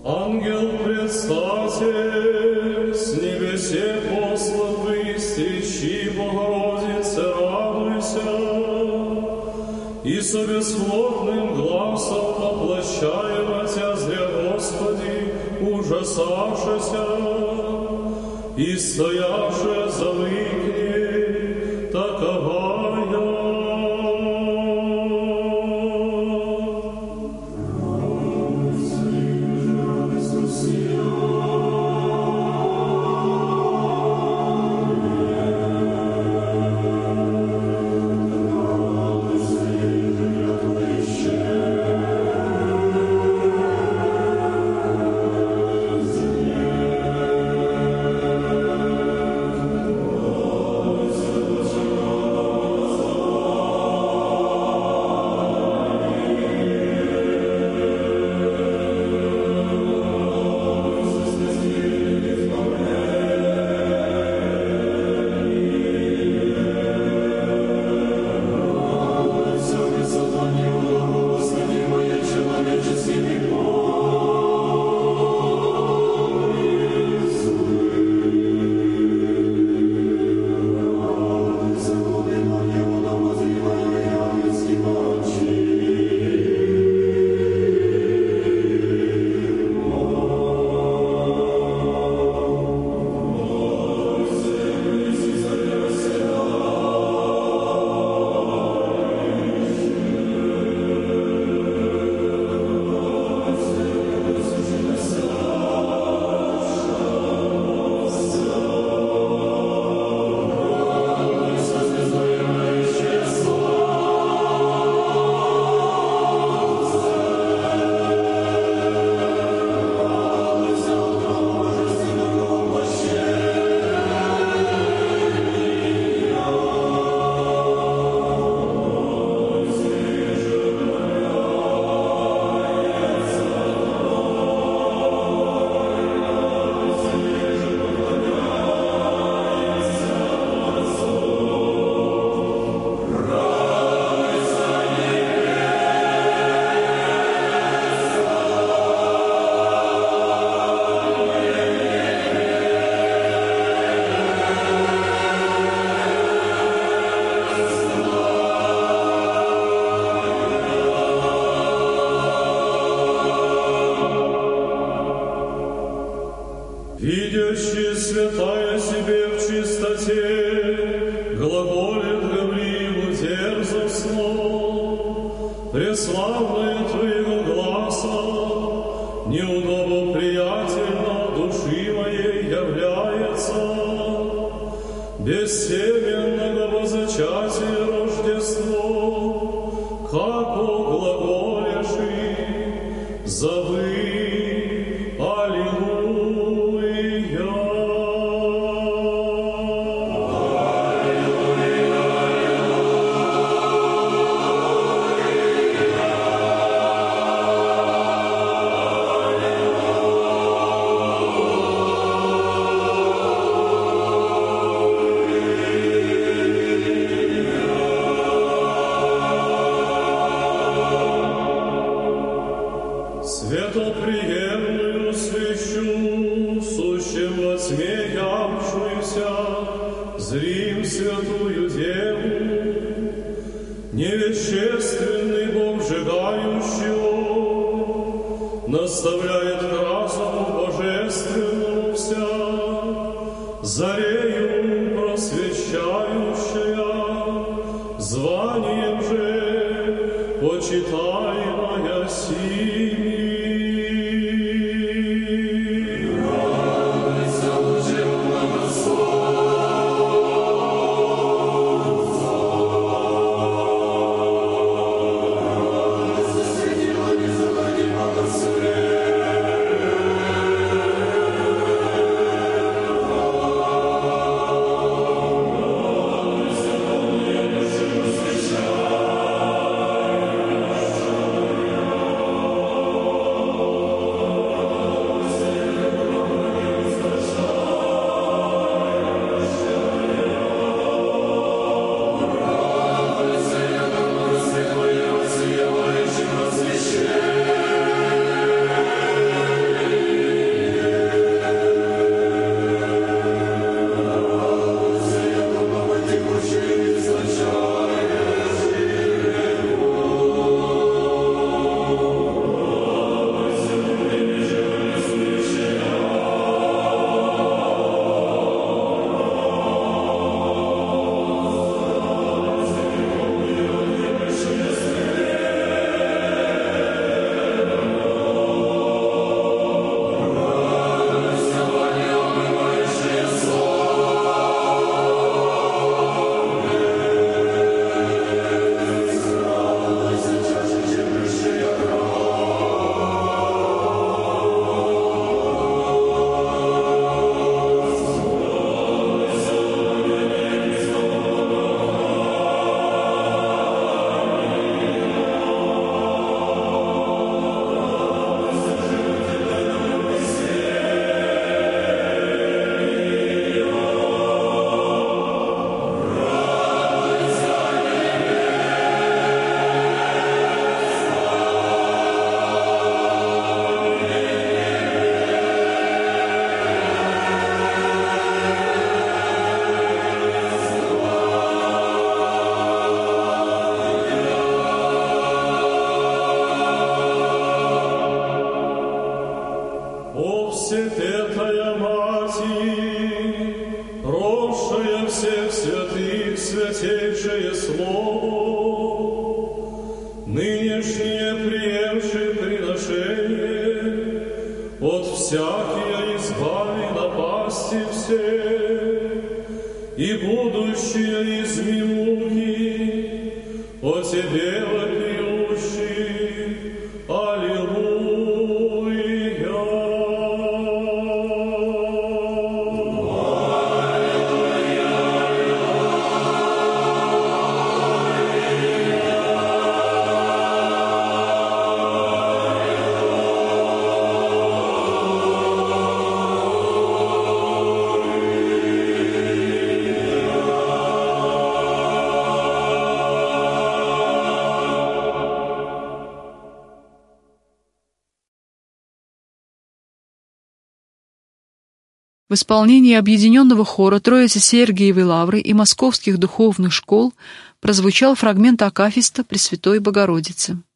Ангел предстатель, с небесе посланный, стещи, Богородице, радуйся, и со бесплотным гласом воплощаема Тя зря, Господи, ужасавшися, и стояше завыкни, таковая. Видящий святая себе в чистоте, глаголит Гавриилу дерзостно, преславное Твоего гласа, неудобно приятельно души моей является, бессеменного возачатия Рождество, как глаголеши, забыть. Светоприемную свечу, сущим во тьме явшуюся, зрим святую Деву, невещественный Бог сжигающего, наставляет к разуму божественному вся, зарею просвещающая, званием же почитаемая сими. Всепетая Матерь, прошая всех святых святейшее Слово, нынешнее приемшее приношение, от всякие избави напасти все, и будущее из муки, о Тебе вопиющий, Аллилуйя. В исполнении объединенного хора Троицы Сергиевой Лавры и московских духовных школ прозвучал фрагмент акафиста Пресвятой Богородицы.